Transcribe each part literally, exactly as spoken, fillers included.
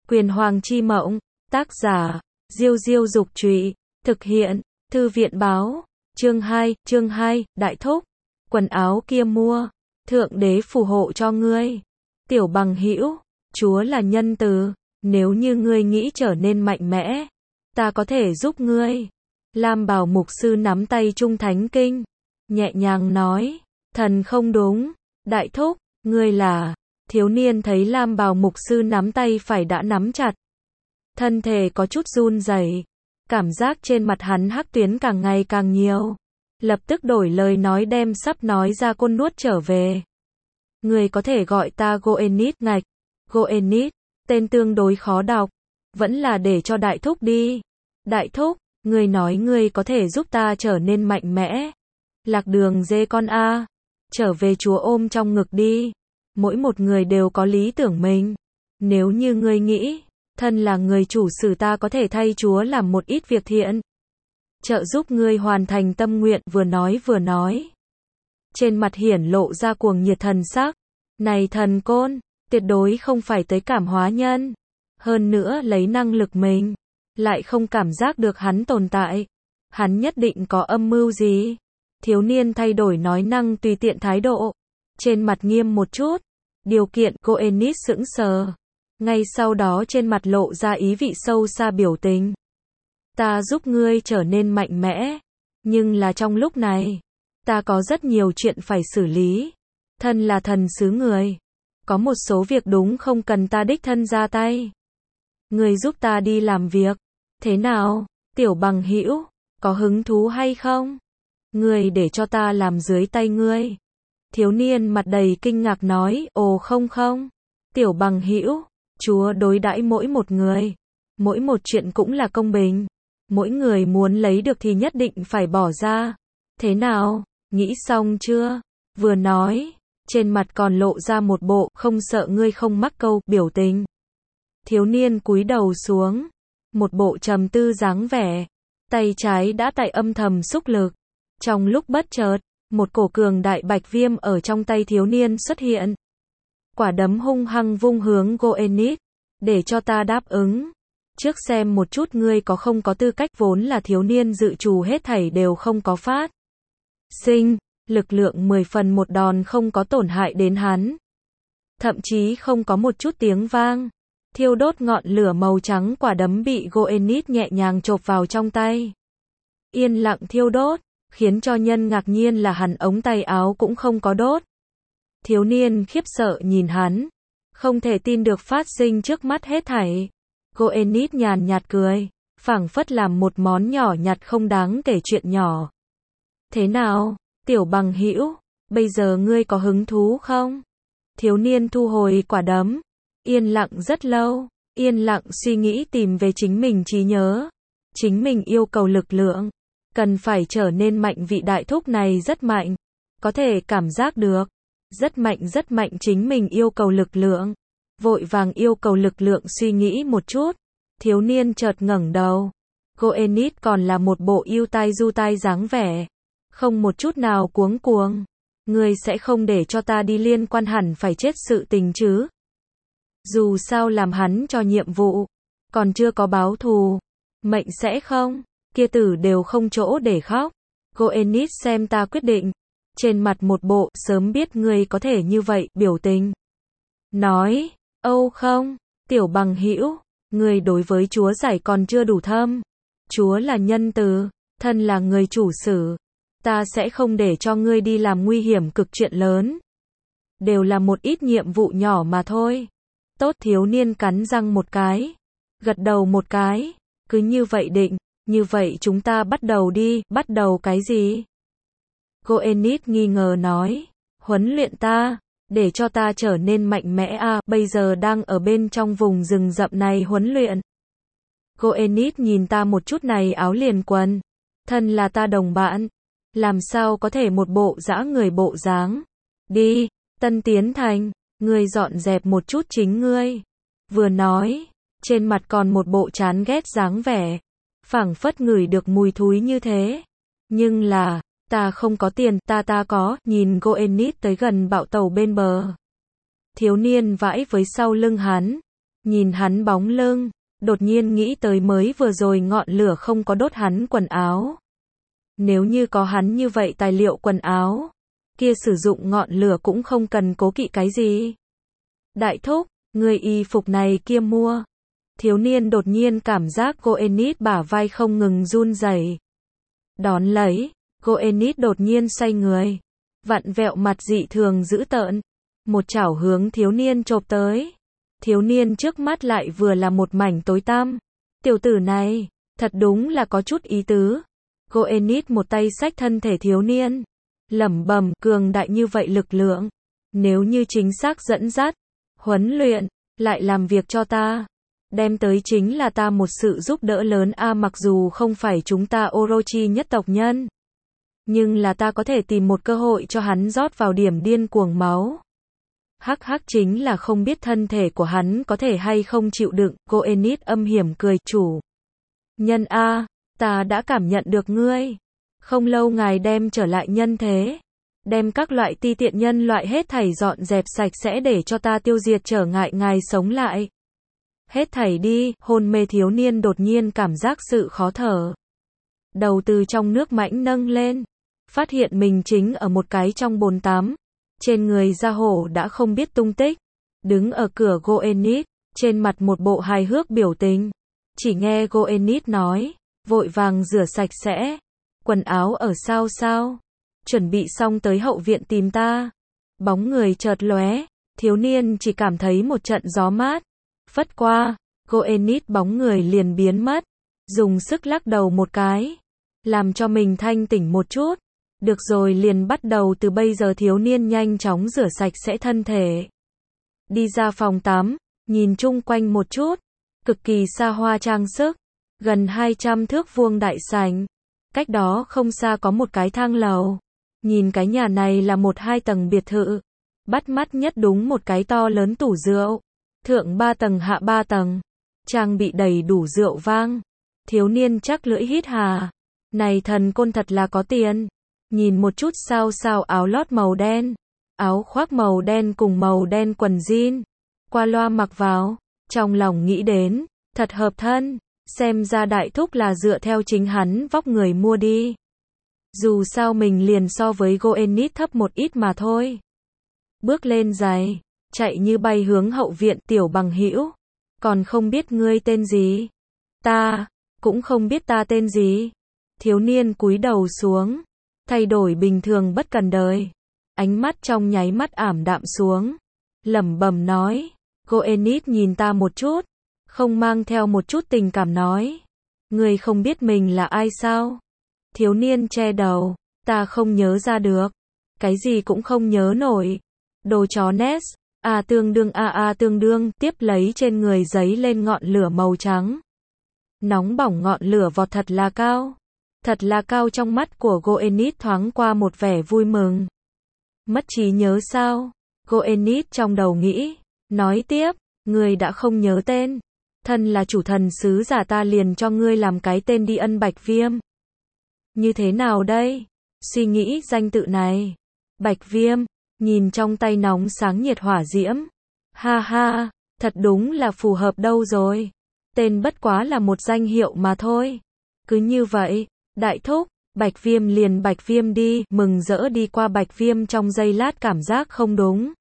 Quyền Hoàng Chi Mộng, tác giả, Diêu Diêu Dục Trụy, thực hiện, Thư viện Báo, chương hai, chương hai, Đại Thúc, quần áo kia mua, Thượng Đế phù hộ cho ngươi. Tiểu bằng hữu, Chúa là nhân từ, nếu như ngươi nghĩ trở nên mạnh mẽ, ta có thể giúp ngươi. Lam Bào mục sư nắm tay Trung Thánh Kinh, nhẹ nhàng nói, thần không đúng, Đại Thúc, ngươi là. Thiếu niên thấy Lam Bào mục sư nắm tay phải đã nắm chặt. Thân thể có chút run rẩy, cảm giác trên mặt hắn hắc tuyến càng ngày càng nhiều. Lập tức đổi lời nói đem sắp nói ra côn nuốt trở về. Người có thể gọi ta Goenit ngạch. Goenit, tên tương đối khó đọc. Vẫn là để cho Đại Thúc đi. Đại Thúc, người nói người có thể giúp ta trở nên mạnh mẽ. Lạc đường dê con a. Trở về Chúa ôm trong ngực đi. Mỗi một người đều có lý tưởng mình. Nếu như ngươi nghĩ, thân là người chủ sử ta có thể thay Chúa làm một ít việc thiện. Trợ giúp ngươi hoàn thành tâm nguyện, vừa nói vừa nói. Trên mặt hiển lộ ra cuồng nhiệt thần sắc. Này thần côn, tuyệt đối không phải tới cảm hóa nhân. Hơn nữa lấy năng lực mình, lại không cảm giác được hắn tồn tại. Hắn nhất định có âm mưu gì. Thiếu niên thay đổi nói năng tùy tiện thái độ. Trên mặt nghiêm một chút. Điều kiện, Goenit sững sờ. Ngay sau đó trên mặt lộ ra ý vị sâu xa biểu tình. Ta giúp ngươi trở nên mạnh mẽ. Nhưng là trong lúc này, ta có rất nhiều chuyện phải xử lý. Thân là thần sứ người. Có một số việc đúng không cần ta đích thân ra tay. Ngươi giúp ta đi làm việc. Thế nào, tiểu bằng hữu, có hứng thú hay không? Ngươi để cho ta làm dưới tay ngươi. Thiếu niên mặt đầy kinh ngạc nói, ồ không không, tiểu bằng hữu, Chúa đối đãi mỗi một người, mỗi một chuyện cũng là công bình, mỗi người muốn lấy được thì nhất định phải bỏ ra. Thế nào, nghĩ xong chưa? Vừa nói, trên mặt còn lộ ra một bộ không sợ ngươi không mắc câu biểu tình. Thiếu niên cúi đầu xuống, một bộ trầm tư dáng vẻ, tay trái đã tại âm thầm xúc lực. Trong lúc bất chợt, một cổ cường đại bạch viêm ở trong tay thiếu niên xuất hiện. Quả đấm hung hăng vung hướng Goenit, để cho ta đáp ứng. Trước xem một chút ngươi có không có tư cách, vốn là thiếu niên dự trù hết thảy đều không có phát sinh, lực lượng mười phần một đòn không có tổn hại đến hắn. Thậm chí không có một chút tiếng vang. Thiêu đốt ngọn lửa màu trắng quả đấm bị Goenit nhẹ nhàng chộp vào trong tay. Yên lặng thiêu đốt. Khiến cho nhân ngạc nhiên là hắn ống tay áo cũng không có đốt. Thiếu niên khiếp sợ nhìn hắn, không thể tin được phát sinh trước mắt hết thảy. Goenit nhàn nhạt cười, phảng phất làm một món nhỏ nhặt không đáng kể chuyện nhỏ. Thế nào, tiểu bằng hữu, bây giờ ngươi có hứng thú không? Thiếu niên thu hồi quả đấm, yên lặng rất lâu, yên lặng suy nghĩ tìm về chính mình trí nhớ. Chính mình yêu cầu lực lượng. Cần phải trở nên mạnh, vị đại thúc này rất mạnh. Có thể cảm giác được. Rất mạnh rất mạnh, chính mình yêu cầu lực lượng. Vội vàng yêu cầu lực lượng, suy nghĩ một chút. Thiếu niên chợt ngẩng đầu. Goenit còn là một bộ yêu tai du tai dáng vẻ. Không một chút nào cuống cuồng. Ngươi sẽ không để cho ta đi liên quan hẳn phải chết sự tình chứ? Dù sao làm hắn cho nhiệm vụ. Còn chưa có báo thù. Mệnh sẽ không. Kia tử đều không chỗ để khóc. Goenit xem ta quyết định. Trên mặt một bộ, sớm biết ngươi có thể như vậy, biểu tình. Nói, âu không, tiểu bằng hữu, ngươi đối với Chúa giải còn chưa đủ thâm. Chúa là nhân từ, thân là người chủ sử. Ta sẽ không để cho ngươi đi làm nguy hiểm cực chuyện lớn. Đều là một ít nhiệm vụ nhỏ mà thôi. Tốt, thiếu niên cắn răng một cái. Gật đầu một cái. Cứ như vậy định. Như vậy chúng ta bắt đầu đi, bắt đầu cái gì? Goenit nghi ngờ nói, huấn luyện ta, để cho ta trở nên mạnh mẽ à, bây giờ đang ở bên trong vùng rừng rậm này huấn luyện. Goenit nhìn ta một chút, này áo liền quần, thân là ta đồng bạn, làm sao có thể một bộ dã người bộ dáng. Đi, Tân Tiến Thành, ngươi dọn dẹp một chút chính ngươi. Vừa nói, trên mặt còn một bộ chán ghét dáng vẻ. Phảng phất ngửi được mùi thúi như thế. Nhưng là, ta không có tiền, ta ta có, nhìn Goenit tới gần bạo tàu bên bờ. Thiếu niên vãi với sau lưng hắn. Nhìn hắn bóng lưng, đột nhiên nghĩ tới mới vừa rồi ngọn lửa không có đốt hắn quần áo. Nếu như có hắn như vậy tài liệu quần áo, kia sử dụng ngọn lửa cũng không cần cố kỵ cái gì. Đại thúc, người y phục này kia mua. Thiếu niên đột nhiên cảm giác Goenit bả vai không ngừng run rẩy. Đón lấy, Goenit đột nhiên xoay người, vặn vẹo mặt dị thường dữ tợn, một chảo hướng thiếu niên chộp tới. Thiếu niên trước mắt lại vừa là một mảnh tối tăm. Tiểu tử này, thật đúng là có chút ý tứ. Goenit một tay xách thân thể thiếu niên, lẩm bẩm, cường đại như vậy lực lượng, nếu như chính xác dẫn dắt, huấn luyện, lại làm việc cho ta, đem tới chính là ta một sự giúp đỡ lớn a. Mặc dù không phải chúng ta Orochi nhất tộc nhân, nhưng là ta có thể tìm một cơ hội cho hắn rót vào điểm điên cuồng máu. Hắc hắc, chính là không biết thân thể của hắn có thể hay không chịu đựng. Goenit âm hiểm cười, chủ nhân a, ta đã cảm nhận được ngươi. Không lâu ngài đem trở lại nhân thế, đem các loại ti tiện nhân loại hết thảy dọn dẹp sạch sẽ để cho ta tiêu diệt trở ngại ngài sống lại. Hết thảy đi. Hôn mê thiếu niên đột nhiên cảm giác sự khó thở. Đầu từ trong nước mãnh nâng lên, phát hiện mình chính ở một cái trong bồn tắm. Trên người da hổ đã không biết tung tích. Đứng ở cửa Goenit, trên mặt một bộ hài hước biểu tình. Chỉ nghe Goenit nói, vội vàng rửa sạch sẽ. Quần áo ở sao sao? Chuẩn bị xong tới hậu viện tìm ta. Bóng người chợt lóe, thiếu niên chỉ cảm thấy một trận gió mát phất qua, Goenit bóng người liền biến mất, dùng sức lắc đầu một cái, làm cho mình thanh tỉnh một chút. Được rồi, liền bắt đầu từ bây giờ. Thiếu niên nhanh chóng rửa sạch sẽ thân thể, đi ra phòng tắm, nhìn chung quanh một chút, cực kỳ xa hoa trang sức, gần hai trăm thước vuông đại sảnh, cách đó không xa có một cái thang lầu. Nhìn cái nhà này là một hai tầng biệt thự, bắt mắt nhất đúng một cái to lớn tủ rượu, thượng ba tầng hạ ba tầng, trang bị đầy đủ rượu vang. Thiếu niên chắc lưỡi hít hà, này thần côn thật là có tiền. Nhìn một chút sao sao áo lót màu đen, áo khoác màu đen cùng màu đen quần jean, qua loa mặc vào, trong lòng nghĩ đến, thật hợp thân, xem ra đại thúc là dựa theo chính hắn vóc người mua đi. Dù sao mình liền so với Goenit thấp một ít mà thôi. Bước lên giày, chạy như bay hướng hậu viện. Tiểu bằng hữu, còn không biết ngươi tên gì? Ta cũng không biết ta tên gì. Thiếu niên cúi đầu xuống, thay đổi bình thường bất cần đời, ánh mắt trong nháy mắt ảm đạm xuống, lẩm bẩm nói. Goenit nhìn ta một chút, không mang theo một chút tình cảm nói, ngươi không biết mình là ai sao? Thiếu niên che đầu, ta không nhớ ra được, cái gì cũng không nhớ nổi. Đồ chó nét, a tương đương a a tương đương. Tiếp lấy trên người giấy lên ngọn lửa màu trắng, nóng bỏng, ngọn lửa vọt thật là cao, thật là cao. Trong mắt của Goenit thoáng qua một vẻ vui mừng. Mất trí nhớ sao? Goenit trong đầu nghĩ, nói tiếp, ngươi đã không nhớ tên, thân là chủ thần sứ giả ta liền cho ngươi làm cái tên đi. Ân Bạch Viêm. Như thế nào đây? Suy nghĩ danh tự này. Bạch Viêm, nhìn trong tay nóng sáng nhiệt hỏa diễm. Ha ha, thật đúng là phù hợp đâu rồi. Tên bất quá là một danh hiệu mà thôi. Cứ như vậy, đại thúc, Bạch Viêm liền Bạch Viêm đi. Mừng rỡ đi qua Bạch Viêm, trong giây lát cảm giác không đúng.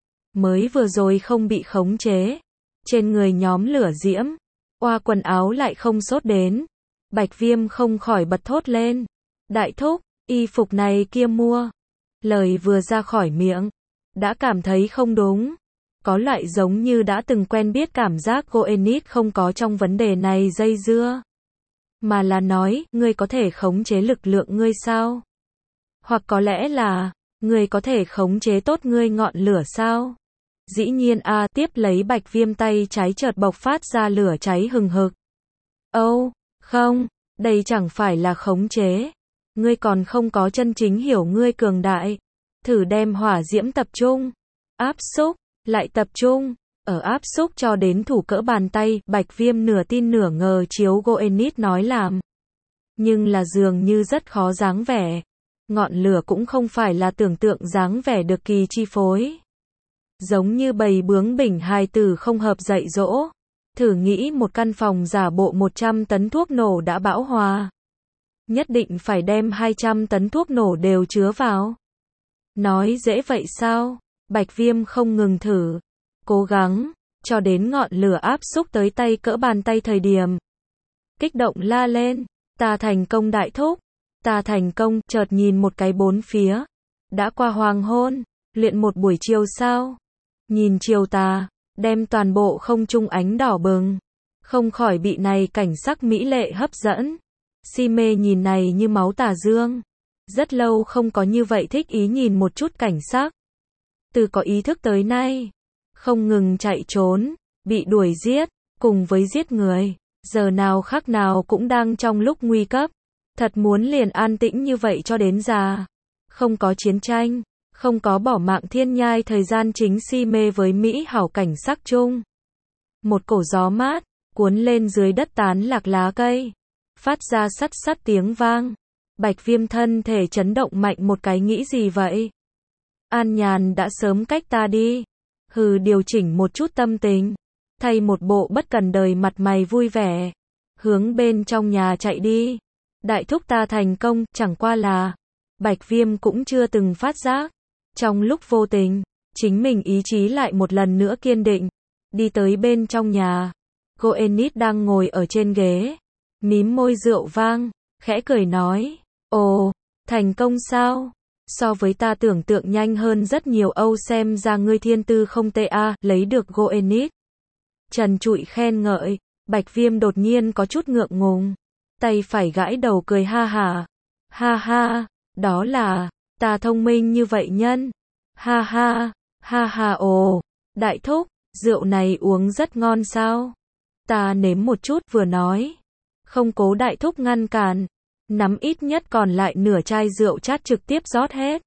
Mới vừa rồi không bị khống chế, trên người nhóm lửa diễm, oa quần áo lại không sốt đến. Bạch Viêm không khỏi bật thốt lên, đại thúc, y phục này kia mua. Lời vừa ra khỏi miệng, đã cảm thấy không đúng. Có loại giống như đã từng quen biết cảm giác. Goenit không có trong vấn đề này dây dưa, mà là nói, ngươi có thể khống chế lực lượng ngươi sao? Hoặc có lẽ là, ngươi có thể khống chế tốt ngươi ngọn lửa sao? Dĩ nhiên a. Tiếp lấy Bạch Viêm tay trái chợt bộc phát ra lửa cháy hừng hực. Âu, oh, không, đây chẳng phải là khống chế. Ngươi còn không có chân chính hiểu ngươi cường đại. Thử đem hỏa diễm tập trung, áp xúc, lại tập trung, ở áp xúc cho đến thủ cỡ bàn tay. Bạch Viêm nửa tin nửa ngờ chiếu Goenit nói làm. Nhưng là dường như rất khó dáng vẻ. Ngọn lửa cũng không phải là tưởng tượng dáng vẻ được kỳ chi phối. giống như bầy bướng bỉnh hài tử không hợp dạy dỗ. Thử nghĩ một căn phòng giả bộ một trăm tấn thuốc nổ đã bão hòa. Nhất định phải đem hai trăm tấn thuốc nổ đều chứa vào. Nói dễ vậy sao? Bạch Viêm không ngừng thử, cố gắng, cho đến ngọn lửa áp xúc tới tay cỡ bàn tay thời điểm. Kích động la lên, ta thành công đại thúc, ta thành công, chợt nhìn một cái bốn phía. Đã qua hoàng hôn, luyện một buổi chiều sao? Nhìn chiều tà, đem toàn bộ không trung ánh đỏ bừng. Không khỏi bị này cảnh sắc mỹ lệ hấp dẫn. Si mê nhìn này như máu tà dương. Rất lâu không có như vậy thích ý nhìn một chút cảnh sắc. Từ có ý thức tới nay, không ngừng chạy trốn, bị đuổi giết, cùng với giết người, giờ nào khắc nào cũng đang trong lúc nguy cấp. Thật muốn liền an tĩnh như vậy cho đến già. Không có chiến tranh, không có bỏ mạng thiên nhai, thời gian chính si mê với mỹ hảo cảnh sắc chung. Một cổ gió mát, cuốn lên dưới đất tán lạc lá cây, phát ra sắt sắt tiếng vang. Bạch Viêm thân thể chấn động mạnh một cái, nghĩ gì vậy? An Nhàn đã sớm cách ta đi. Hừ, điều chỉnh một chút tâm tình, thay một bộ bất cần đời mặt mày vui vẻ, hướng bên trong nhà chạy đi. Đại thúc ta thành công, chẳng qua là Bạch Viêm cũng chưa từng phát giác. Trong lúc vô tình, chính mình ý chí lại một lần nữa kiên định, đi tới bên trong nhà. Goenit đang ngồi ở trên ghế, mím môi rượu vang, khẽ cười nói, ồ, thành công sao? So với ta tưởng tượng nhanh hơn rất nhiều, Âu xem ra ngươi thiên tư không tệ a, lấy được Goenit. Trần trụi khen ngợi, Bạch Viêm đột nhiên có chút ngượng ngùng, tay phải gãi đầu cười ha hả. Ha ha, đó là, ta thông minh như vậy nhân. Ha ha, ha ha ồ, đại thúc, rượu này uống rất ngon sao? Ta nếm một chút, vừa nói. Không cố đại thúc ngăn cản, nắm ít nhất còn lại nửa chai rượu chát trực tiếp rót hết.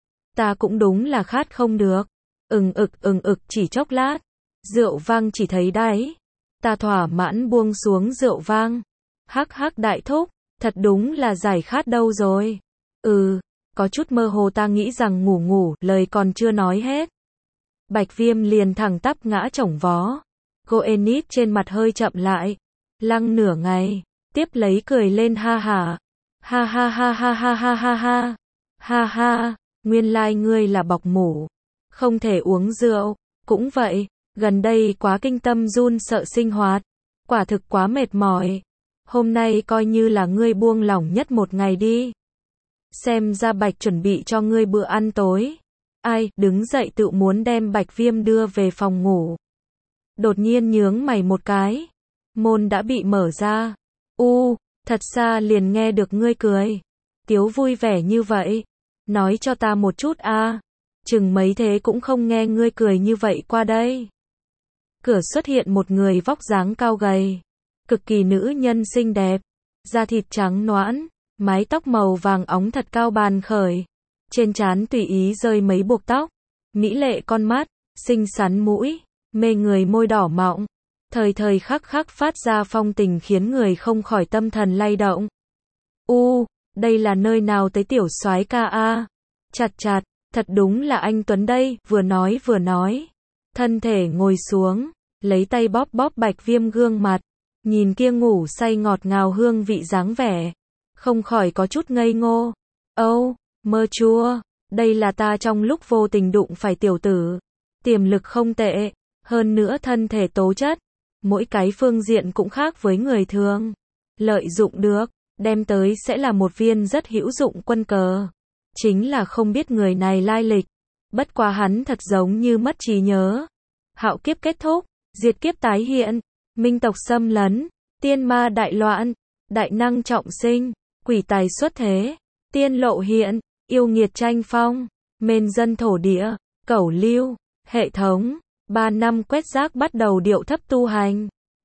Ta cũng đúng là khát không được. Ừng ực ừng ực chỉ chốc lát. Rượu vang chỉ thấy đáy. Ta thỏa mãn buông xuống rượu vang. Hắc hắc đại thúc, thật đúng là giải khát đâu rồi. Ừ, có chút mơ hồ, ta nghĩ rằng ngủ ngủ, lời còn chưa nói hết. Bạch Viêm liền thẳng tắp ngã chổng vó. Goenit trên mặt hơi chậm lại. Lăng nửa ngày, tiếp lấy cười lên ha hả. Ha ha ha ha ha ha ha ha. Ha ha, nguyên lai ngươi là bọc mủ. Không thể uống rượu, cũng vậy, gần đây quá kinh tâm run sợ sinh hoạt. Quả thực quá mệt mỏi. Hôm nay coi như là ngươi buông lỏng nhất một ngày đi. Xem ra Bạch chuẩn bị cho ngươi bữa ăn tối. Ai, đứng dậy tự muốn đem Bạch Viêm đưa về phòng ngủ. Đột nhiên nhướng mày một cái. Môn đã bị mở ra. U, thật xa liền nghe được ngươi cười. Tiếu vui vẻ như vậy. Nói cho ta một chút a. Chừng mấy thế cũng không nghe ngươi cười như vậy qua đây. Cửa xuất hiện một người vóc dáng cao gầy. Cực kỳ nữ nhân xinh đẹp. Da thịt trắng nõn. Mái tóc màu vàng óng thật cao bàn khởi. Trên trán tùy ý rơi mấy buộc tóc. Mỹ lệ con mắt. Xinh xắn mũi. Mê người môi đỏ mọng. Thời thời khắc khắc phát ra phong tình khiến người không khỏi tâm thần lay động. U, đây là nơi nào tới tiểu soái ca a? Chặt chặt, thật đúng là anh Tuấn đây, vừa nói vừa nói. Thân thể ngồi xuống, lấy tay bóp bóp Bạch Viêm gương mặt, nhìn kia ngủ say ngọt ngào hương vị dáng vẻ, không khỏi có chút ngây ngô. Âu, mơ chua, đây là ta trong lúc vô tình đụng phải tiểu tử. Tiềm lực không tệ, hơn nữa thân thể tố chất. Mỗi cái phương diện cũng khác với người thường. Lợi dụng được, đem tới sẽ là một viên rất hữu dụng quân cờ. Chính là không biết người này lai lịch. Bất quá hắn thật giống như mất trí nhớ. Hạo kiếp kết thúc, diệt kiếp tái hiện, minh tộc xâm lấn, tiên ma đại loạn, đại năng trọng sinh, quỷ tài xuất thế, tiên lộ hiện, yêu nghiệt tranh phong, mền dân thổ địa, cẩu lưu, hệ thống. Ba năm quét rác bắt đầu điệu thấp tu hành.